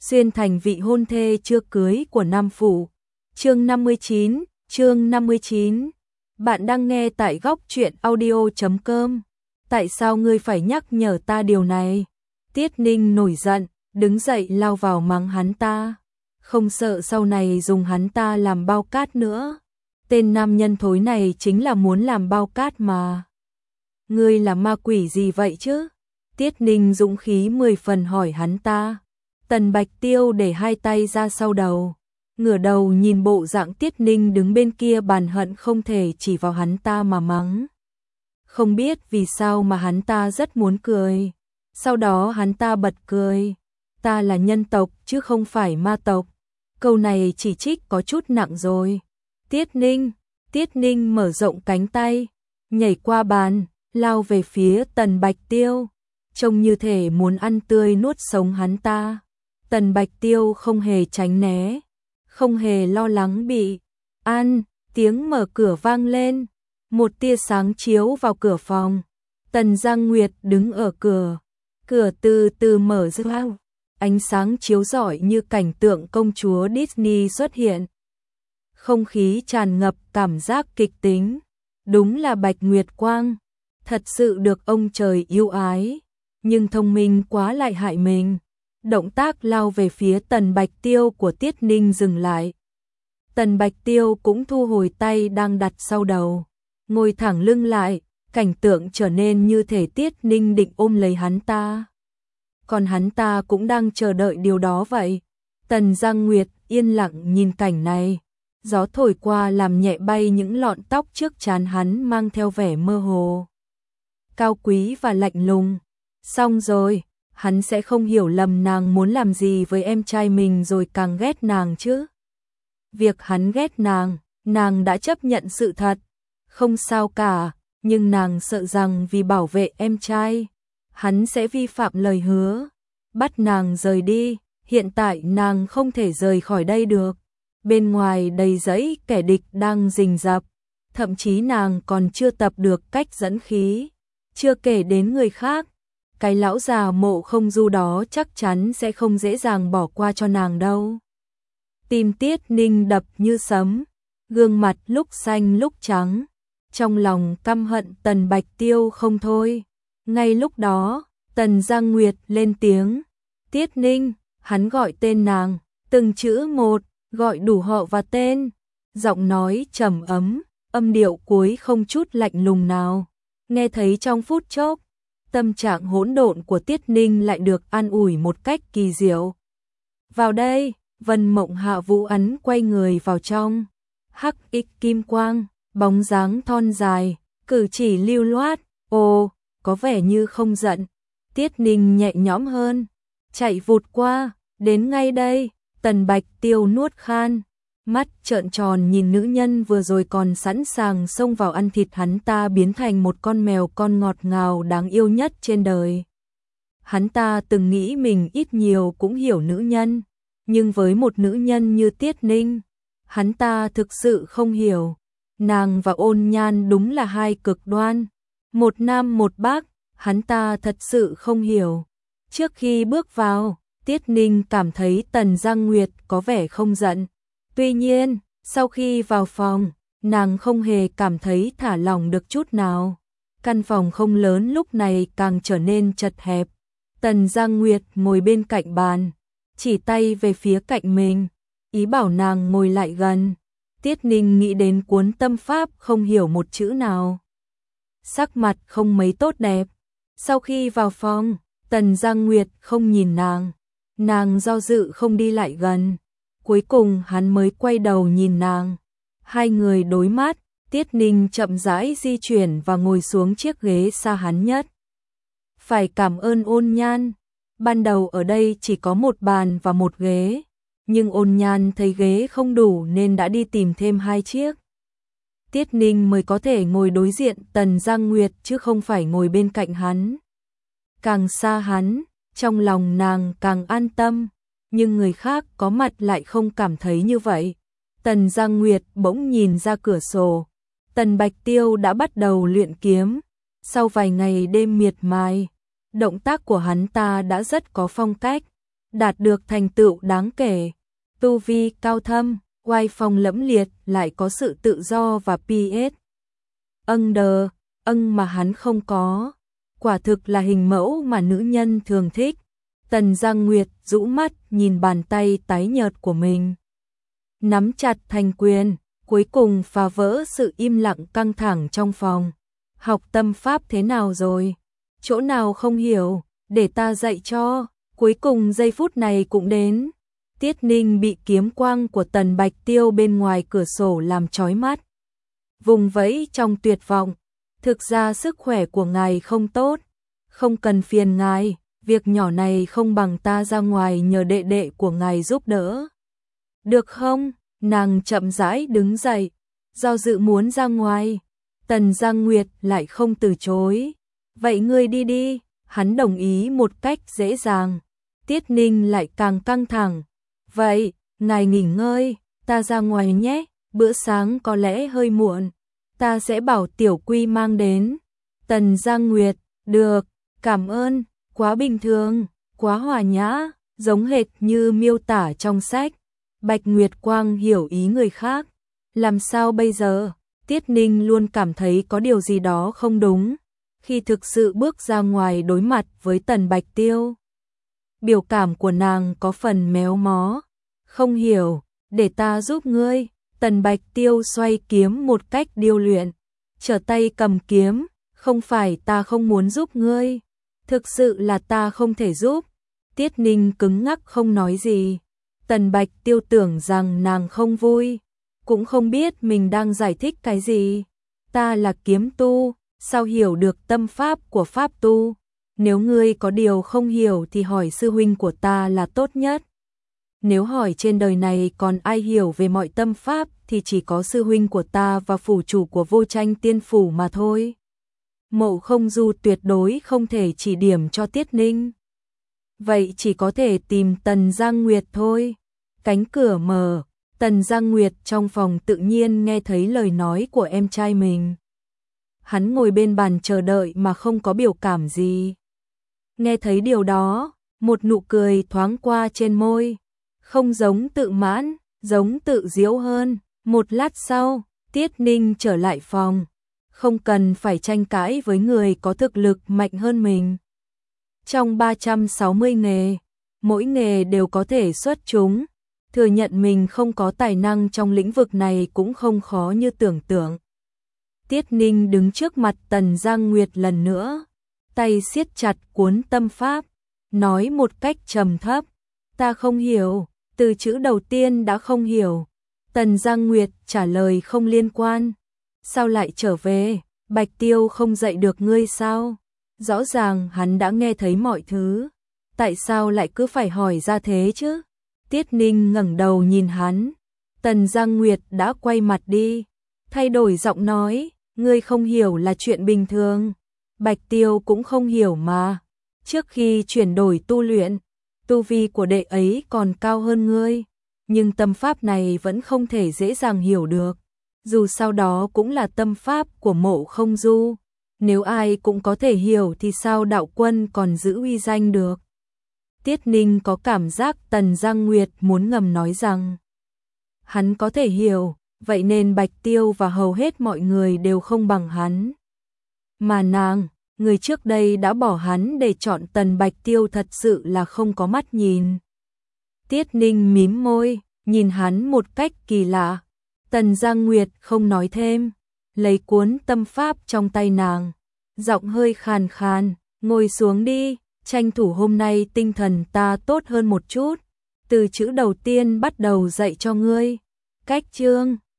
xuyên thành vị hôn thê chưa cưới của Nam Phủ. Chương 59. Bạn đang nghe tại góc truyện audio.com. Tại sao ngươi phải nhắc nhở ta điều này? Tiết Ninh nổi giận, đứng dậy lao vào mắng hắn ta. Không sợ sau này dùng hắn ta làm bao cát nữa. Tên nam nhân thối này chính là muốn làm bao cát mà. Ngươi là ma quỷ gì vậy chứ? Tiết Ninh dũng khí 10 phần hỏi hắn ta. Tần Bạch Tiêu để hai tay ra sau đầu, ngửa đầu nhìn bộ dạng Tiết Ninh đứng bên kia bàn hận không thể chỉ vào hắn ta mà mắng. Không biết vì sao mà hắn ta rất muốn cười. Sau đó hắn ta bật cười. Ta là nhân tộc chứ không phải ma tộc. Câu này chỉ trích có chút nặng rồi. Tiết Ninh mở rộng cánh tay, nhảy qua bàn, lao về phía Tần Bạch Tiêu, trông như thể muốn ăn tươi nuốt sống hắn ta. Tần Bạch Tiêu không hề tránh né, không hề lo lắng bị ăn. Tiếng mở cửa vang lên, một tia sáng chiếu vào cửa phòng. Tần Giang Nguyệt đứng ở cửa từ từ mở ra, ánh sáng chiếu rọi như cảnh tượng công chúa Disney xuất hiện. Không khí tràn ngập cảm giác kịch tính, đúng là Bạch Nguyệt Quang, thật sự được ông trời yêu ái, nhưng thông minh quá lại hại mình. Động tác lao về phía Tần Bạch Tiêu của Tiết Ninh dừng lại. Tần Bạch Tiêu cũng thu hồi tay đang đặt sau đầu, ngồi thẳng lưng lại, cảnh tượng trở nên như thể Tiết Ninh định ôm lấy hắn ta. Còn hắn ta cũng đang chờ đợi điều đó vậy. Tần Giang Nguyệt yên lặng nhìn cảnh này, gió thổi qua làm nhẹ bay những lọn tóc trước trán hắn mang theo vẻ mơ hồ, cao quý và lạnh lùng. Xong rồi, hắn sẽ không hiểu lầm nàng muốn làm gì với em trai mình rồi càng ghét nàng chứ. Việc hắn ghét nàng đã chấp nhận sự thật, không sao cả, nhưng nàng sợ rằng vì bảo vệ em trai, hắn sẽ vi phạm lời hứa, bắt nàng rời đi. Hiện tại nàng không thể rời khỏi đây được. Bên ngoài đầy dẫy kẻ địch đang rình rập, thậm chí nàng còn chưa tập được cách dẫn khí, chưa kể đến người khác. Cái lão già Mộ Không Du đó chắc chắn sẽ không dễ dàng bỏ qua cho nàng đâu. Tim Tiết Ninh đập như sấm, gương mặt lúc xanh lúc trắng, trong lòng căm hận Tần Bạch Tiêu không thôi. Ngay lúc đó, Tần Giang Nguyệt lên tiếng. Tiết Ninh, hắn gọi tên nàng, từng chữ một, gọi đủ họ và tên. Giọng nói trầm ấm, âm điệu cuối không chút lạnh lùng nào. Nghe thấy trong phút chốc, tâm trạng hỗn độn của Tiết Ninh lại được an ủi một cách kỳ diệu. Vào đây, Vân Mộng Hạ Vũ Ấn quay người vào trong. Hắc ích kim quang, bóng dáng thon dài, cử chỉ lưu loát, có vẻ như không giận. Tiết Ninh nhẹ nhõm hơn, chạy vụt qua, đến ngay đây. Tần Bạch Tiêu nuốt khan, mắt trợn tròn nhìn nữ nhân vừa rồi còn sẵn sàng xông vào ăn thịt hắn ta biến thành một con mèo con ngọt ngào đáng yêu nhất trên đời. Hắn ta từng nghĩ mình ít nhiều cũng hiểu nữ nhân, nhưng với một nữ nhân như Tiết Ninh, hắn ta thực sự không hiểu. Nàng và Ôn Nhan đúng là hai cực đoan, một nam một bắc, hắn ta thật sự không hiểu. Trước khi bước vào, Tiết Ninh cảm thấy Tần Giang Nguyệt có vẻ không giận. Tuy nhiên, sau khi vào phòng, nàng không hề cảm thấy thả lỏng được chút nào. Căn phòng không lớn lúc này càng trở nên chật hẹp. Tần Giang Nguyệt ngồi bên cạnh bàn, chỉ tay về phía cạnh mình, ý bảo nàng ngồi lại gần. Tiết Ninh nghĩ đến cuốn tâm pháp không hiểu một chữ nào. Sắc mặt không mấy tốt đẹp. Sau khi vào phòng, Tần Giang Nguyệt không nhìn nàng do dự không đi lại gần. Cuối cùng hắn mới quay đầu nhìn nàng. Hai người đối mắt, Tiết Ninh chậm rãi di chuyển và ngồi xuống chiếc ghế xa hắn nhất. Phải cảm ơn Ôn Nhan. Ban đầu ở đây chỉ có một bàn và một ghế, nhưng Ôn Nhan thấy ghế không đủ nên đã đi tìm thêm 2 chiếc. Tiết Ninh mới có thể ngồi đối diện Tần Giang Nguyệt chứ không phải ngồi bên cạnh hắn. Càng xa hắn, trong lòng nàng càng an tâm, nhưng người khác có mặt lại không cảm thấy như vậy. Tần Giang Nguyệt bỗng nhìn ra cửa sổ. Tần Bạch Tiêu đã bắt đầu luyện kiếm. Sau vài ngày đêm miệt mài, động tác của hắn ta đã rất có phong cách. đạt được thành tựu đáng kể, tu vi cao thâm, oai phong lẫm liệt, lại có sự tự do và PS. Mà hắn không có. Quả thực là hình mẫu mà nữ nhân thường thích. Tần Giang Nguyệt rũ mắt nhìn bàn tay tái nhợt của mình, nắm chặt thành quyền, cuối cùng phá vỡ sự im lặng căng thẳng trong phòng. Học tâm pháp thế nào rồi? Chỗ nào không hiểu, để ta dạy cho. Cuối cùng giây phút này cũng đến. Tiết Ninh bị kiếm quang của Tần Bạch Tiêu bên ngoài cửa sổ làm chói mắt, vùng vẫy trong tuyệt vọng. Thực ra sức khỏe của ngài không tốt, không cần phiền ngài, việc nhỏ này không bằng ta ra ngoài nhờ đệ đệ của ngài giúp đỡ. Được không? Nàng chậm rãi đứng dậy, do dự muốn ra ngoài. Tần Giang Nguyệt lại không từ chối. Vậy ngươi đi đi, hắn đồng ý một cách dễ dàng. Tiết Ninh lại càng căng thẳng. Vậy, ngài nghỉ ngơi, ta ra ngoài nhé, bữa sáng có lẽ hơi muộn. Ta sẽ bảo Tiểu Quy mang đến. Tần Giang Nguyệt, được, cảm ơn, quá bình thường, quá hòa nhã, giống hệt như miêu tả trong sách. Bạch Nguyệt Quang hiểu ý người khác. Làm sao bây giờ? Tiết Ninh luôn cảm thấy có điều gì đó không đúng khi thực sự bước ra ngoài đối mặt với Tần Bạch Tiêu. Biểu cảm của nàng có phần méo mó. Không hiểu, để ta giúp ngươi. Tần Bạch Tiêu xoay kiếm một cách điêu luyện, trở tay cầm kiếm. Không phải ta không muốn giúp ngươi, thực sự là ta không thể giúp. Tiết Ninh cứng ngắc không nói gì. Tần Bạch Tiêu tưởng rằng nàng không vui, cũng không biết mình đang giải thích cái gì. Ta là kiếm tu, sao hiểu được tâm pháp của pháp tu? Nếu ngươi có điều không hiểu thì hỏi sư huynh của ta là tốt nhất. Nếu hỏi trên đời này còn ai hiểu về mọi tâm pháp thì chỉ có sư huynh của ta và phủ chủ của Vô Tranh Tiên Phủ mà thôi. Mộ Không Du tuyệt đối không thể chỉ điểm cho Tiết Ninh. Vậy chỉ có thể tìm Tần Giang Nguyệt thôi. Cánh cửa mở, Tần Giang Nguyệt trong phòng tự nhiên nghe thấy lời nói của em trai mình. Hắn ngồi bên bàn chờ đợi mà không có biểu cảm gì. Nghe thấy điều đó, một nụ cười thoáng qua trên môi, không giống tự mãn, giống tự giễu hơn. Một lát sau, Tiết Ninh trở lại phòng, không cần phải tranh cãi với người có thực lực mạnh hơn mình. Trong 360 nghề, mỗi nghề đều có thể xuất chúng, thừa nhận mình không có tài năng trong lĩnh vực này cũng không khó như tưởng tượng. Tiết Ninh đứng trước mặt Tần Giang Nguyệt lần nữa, tay siết chặt cuốn tâm pháp, nói một cách trầm thấp, ta không hiểu. Từ chữ đầu tiên đã không hiểu. Tần Giang Nguyệt trả lời không liên quan. Sao lại trở về? Bạch Tiêu không dạy được ngươi sao? Rõ ràng hắn đã nghe thấy mọi thứ. Tại sao lại cứ phải hỏi ra thế chứ? Tiết Ninh ngẩng đầu nhìn hắn. Tần Giang Nguyệt đã quay mặt đi, thay đổi giọng nói, ngươi không hiểu là chuyện bình thường. Bạch Tiêu cũng không hiểu mà. Trước khi chuyển đổi tu luyện, tu vi của đệ ấy còn cao hơn ngươi, nhưng tâm pháp này vẫn không thể dễ dàng hiểu được. Dù sau đó cũng là tâm pháp của Mộ Không Du, nếu ai cũng có thể hiểu thì sao đạo quân còn giữ uy danh được. Tiết Ninh có cảm giác Tần Giang Nguyệt muốn ngầm nói rằng hắn có thể hiểu, vậy nên Bạch Tiêu và hầu hết mọi người đều không bằng hắn. Mà nàng, người trước đây đã bỏ hắn để chọn Tần Bạch Tiêu thật sự là không có mắt nhìn. Tiết Ninh mím môi, nhìn hắn một cách kỳ lạ. Tần Giang Nguyệt không nói thêm, lấy cuốn tâm pháp trong tay nàng, giọng hơi khàn khàn, ngồi xuống đi, tranh thủ hôm nay tinh thần ta tốt hơn một chút. Từ chữ đầu tiên bắt đầu dạy cho ngươi. Cách chương